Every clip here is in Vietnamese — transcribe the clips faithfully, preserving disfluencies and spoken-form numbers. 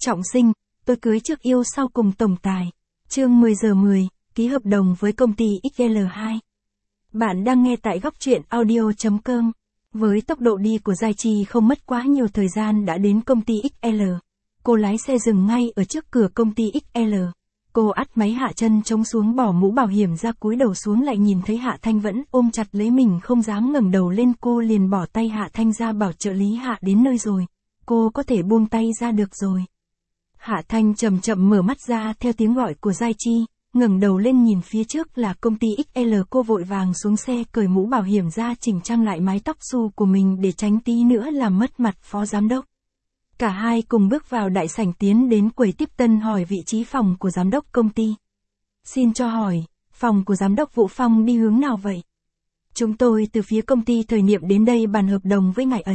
Trọng sinh, tôi cưới trước yêu sau cùng tổng tài. Chương mười giờ mười, ký hợp đồng với công ty ích lờ hai. Bạn đang nghe tại góc truyện audio chấm com. Với tốc độ đi của Giai Chi không mất quá nhiều thời gian đã đến công ty ích lờ. Cô lái xe dừng ngay ở trước cửa công ty ích lờ. Cô ắt máy hạ chân chống xuống bỏ mũ bảo hiểm ra, cúi đầu xuống lại nhìn thấy Hạ Thanh vẫn ôm chặt lấy mình không dám ngẩng đầu lên. Cô liền bỏ tay Hạ Thanh ra, bảo trợ lý Hạ đến nơi rồi. Cô có thể buông tay ra được rồi. Hạ Thanh chậm chậm mở mắt ra theo tiếng gọi của Giai Chi, ngẩng đầu lên nhìn phía trước là công ty ích lờ. Cô vội vàng xuống xe cởi mũ bảo hiểm ra, chỉnh trang lại mái tóc xù của mình để tránh tí nữa làm mất mặt phó giám đốc. Cả hai cùng bước vào đại sảnh, tiến đến quầy tiếp tân hỏi vị trí phòng của giám đốc công ty. Xin cho hỏi, phòng của giám đốc Vũ Phong đi hướng nào vậy? Chúng tôi từ phía công ty Thời Niệm đến đây bàn hợp đồng với ngài ấy.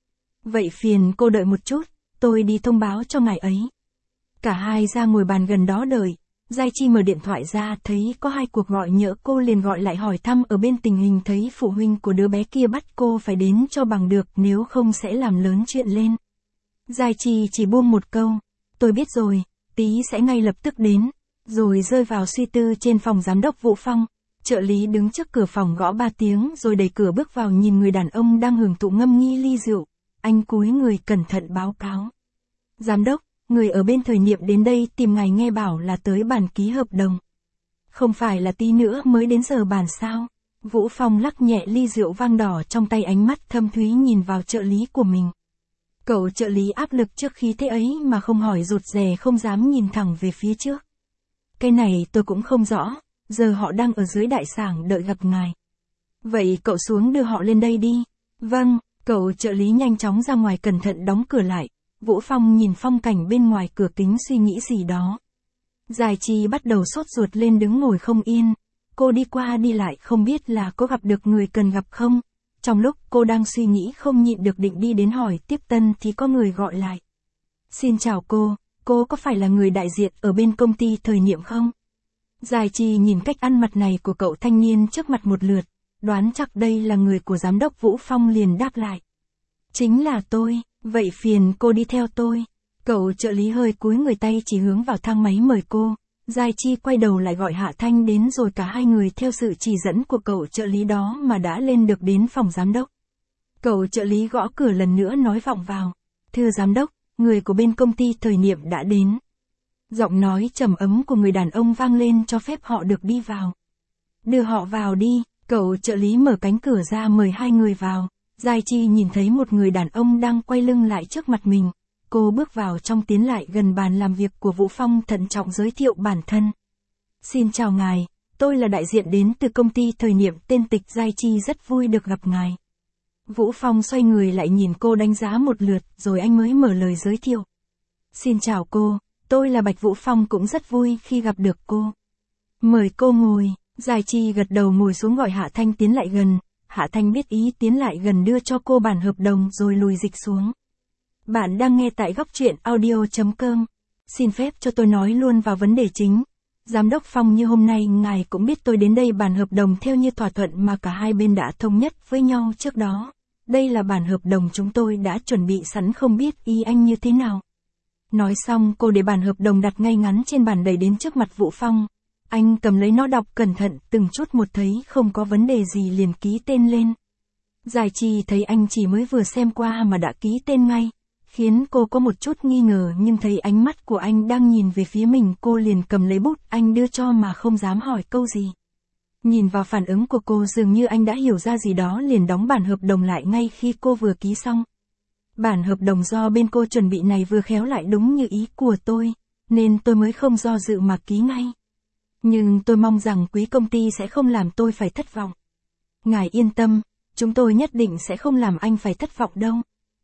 Vậy phiền cô đợi một chút, tôi đi thông báo cho ngài ấy. Cả hai ra ngồi bàn gần đó đợi. Giai Chi mở điện thoại ra thấy có hai cuộc gọi nhỡ, cô liền gọi lại hỏi thăm ở bên tình hình, thấy phụ huynh của đứa bé kia bắt cô phải đến cho bằng được, nếu không sẽ làm lớn chuyện lên. Giai Chi chỉ buông một câu, tôi biết rồi, tí sẽ ngay lập tức đến, rồi rơi vào suy tư. Trên phòng giám đốc Vũ Phong, trợ lý đứng trước cửa phòng gõ ba tiếng rồi đẩy cửa bước vào, nhìn người đàn ông đang hưởng thụ ngâm nghi ly rượu. Anh cúi người cẩn thận báo cáo. Giám đốc, người ở bên Thời Niệm đến đây tìm ngài, nghe bảo là tới bàn ký hợp đồng. Không phải là tí nữa mới đến giờ bàn sao? Vũ Phong lắc nhẹ ly rượu vang đỏ trong tay, ánh mắt thâm thúy nhìn vào trợ lý của mình. Cậu trợ lý áp lực trước khi thế ấy mà không hỏi, rụt rè không dám nhìn thẳng về phía trước. Cái này tôi cũng không rõ, giờ họ đang ở dưới đại sảnh đợi gặp ngài. Vậy cậu xuống đưa họ lên đây đi. Vâng, cậu trợ lý nhanh chóng ra ngoài cẩn thận đóng cửa lại. Vũ Phong nhìn phong cảnh bên ngoài cửa kính suy nghĩ gì đó. Giai Chi bắt đầu sốt ruột lên, đứng ngồi không yên. Cô đi qua đi lại không biết là có gặp được người cần gặp không. Trong lúc cô đang suy nghĩ không nhịn được định đi đến hỏi tiếp tân thì có người gọi lại. Xin chào cô, cô có phải là người đại diện ở bên công ty Thời Niệm không? Giai Chi nhìn cách ăn mặc này của cậu thanh niên trước mặt một lượt, đoán chắc đây là người của giám đốc Vũ Phong, liền đáp lại. Chính là tôi, vậy phiền cô đi theo tôi. Cậu trợ lý hơi cúi người, tay chỉ hướng vào thang máy mời cô. Giai Chi quay đầu lại gọi Hạ Thanh đến, rồi cả hai người theo sự chỉ dẫn của cậu trợ lý đó mà đã lên được đến phòng giám đốc. Cậu trợ lý gõ cửa lần nữa nói vọng vào. Thưa giám đốc, người của bên công ty Thời Niệm đã đến. Giọng nói trầm ấm của người đàn ông vang lên cho phép họ được đi vào. Đưa họ vào đi. Cậu trợ lý mở cánh cửa ra mời hai người vào. Giai Chi nhìn thấy một người đàn ông đang quay lưng lại trước mặt mình. Cô bước vào trong, tiến lại gần bàn làm việc của Vũ Phong, thận trọng giới thiệu bản thân. Xin chào ngài, tôi là đại diện đến từ công ty Thời Niệm, tên Tịch. Giai Chi rất vui được gặp ngài. Vũ Phong xoay người lại nhìn cô đánh giá một lượt, rồi anh mới mở lời giới thiệu. Xin chào cô, tôi là Bạch Vũ Phong, cũng rất vui khi gặp được cô. Mời cô ngồi. Giai Chi gật đầu ngồi xuống, gọi Hạ Thanh tiến lại gần. Hạ Thanh biết ý, tiến lại gần đưa cho cô bản hợp đồng rồi lùi dịch xuống. Bạn đang nghe tại góc truyện audio chấm com. Xin phép cho tôi nói luôn vào vấn đề chính. Giám đốc Phong, như hôm nay ngài cũng biết tôi đến đây bàn hợp đồng theo như thỏa thuận mà cả hai bên đã thống nhất với nhau trước đó. Đây là bản hợp đồng chúng tôi đã chuẩn bị sẵn, không biết ý anh như thế nào. Nói xong cô để bản hợp đồng đặt ngay ngắn trên bàn đẩy đến trước mặt Vũ Phong. Anh cầm lấy nó đọc cẩn thận từng chút một, thấy không có vấn đề gì liền ký tên lên. Giai Chi thấy anh chỉ mới vừa xem qua mà đã ký tên ngay, khiến cô có một chút nghi ngờ, nhưng thấy ánh mắt của anh đang nhìn về phía mình, cô liền cầm lấy bút anh đưa cho mà không dám hỏi câu gì. Nhìn vào phản ứng của cô, dường như anh đã hiểu ra gì đó, liền đóng bản hợp đồng lại ngay khi cô vừa ký xong. Bản hợp đồng do bên cô chuẩn bị này vừa khéo lại đúng như ý của tôi, nên tôi mới không do dự mà ký ngay. Nhưng tôi mong rằng quý công ty sẽ không làm tôi phải thất vọng. Ngài yên tâm, chúng tôi nhất định sẽ không làm anh phải thất vọng đâu.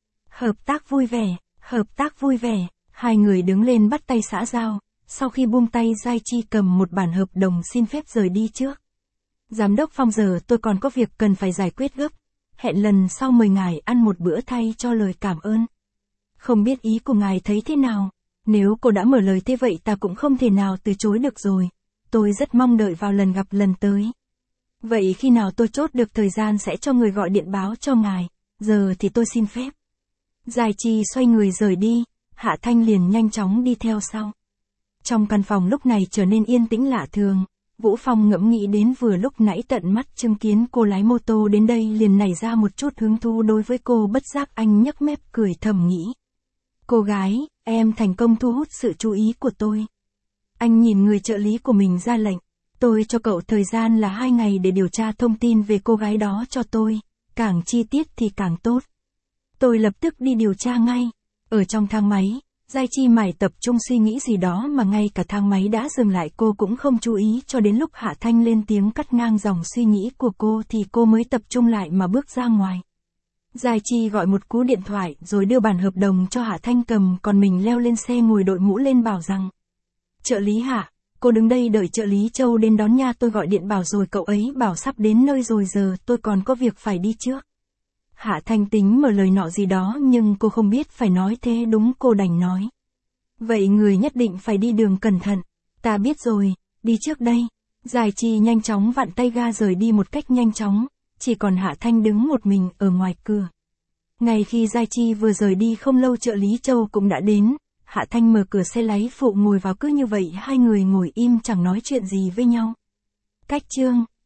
Hợp tác vui vẻ, hợp tác vui vẻ. Hai người đứng lên bắt tay xã giao. Sau khi buông tay, Giai Chi cầm một bản hợp đồng xin phép rời đi trước. Giám đốc Phong, giờ tôi còn có việc cần phải giải quyết gấp. Hẹn lần sau mời ngài ăn một bữa thay cho lời cảm ơn. Không biết ý của ngài thấy thế nào? Nếu cô đã mở lời thế vậy ta cũng không thể nào từ chối được rồi. Tôi rất mong đợi vào lần gặp lần tới. Vậy khi nào tôi chốt được thời gian sẽ cho người gọi điện báo cho ngài. Giờ thì tôi xin phép. Giai Chi xoay người rời đi. Hạ Thanh liền nhanh chóng đi theo sau. Trong căn phòng lúc này trở nên yên tĩnh lạ thường, Vũ Phong ngẫm nghĩ đến vừa lúc nãy tận mắt chứng kiến cô lái mô tô đến đây liền nảy ra một chút hứng thú đối với cô, bất giác anh nhếch mép cười thầm nghĩ. Cô gái, em thành công thu hút sự chú ý của tôi. Anh nhìn người trợ lý của mình ra lệnh, tôi cho cậu thời gian là hai ngày để điều tra thông tin về cô gái đó cho tôi, càng chi tiết thì càng tốt. Tôi lập tức đi điều tra ngay. Ở trong thang máy, Giai Chi mải tập trung suy nghĩ gì đó mà ngay cả thang máy đã dừng lại cô cũng không chú ý, cho đến lúc Hạ Thanh lên tiếng cắt ngang dòng suy nghĩ của cô thì cô mới tập trung lại mà bước ra ngoài. Giai Chi gọi một cú điện thoại rồi đưa bản hợp đồng cho Hạ Thanh cầm, còn mình leo lên xe ngồi đội mũ lên bảo rằng. Trợ lý Hạ, cô đứng đây đợi trợ lý Châu đến đón nha, tôi gọi điện bảo rồi, cậu ấy bảo sắp đến nơi rồi, giờ tôi còn có việc phải đi trước. Hạ Thanh tính mở lời nọ gì đó nhưng cô không biết phải nói thế đúng, cô đành nói. Vậy người nhất định phải đi đường cẩn thận. Ta biết rồi, đi trước đây. Giai Chi nhanh chóng vặn tay ga rời đi một cách nhanh chóng, chỉ còn Hạ Thanh đứng một mình ở ngoài cửa. Ngay khi Giai Chi vừa rời đi không lâu trợ lý Châu cũng đã đến, Hạ Thanh mở cửa xe lái phụ ngồi vào, cứ như vậy hai người ngồi im chẳng nói chuyện gì với nhau. Cách chương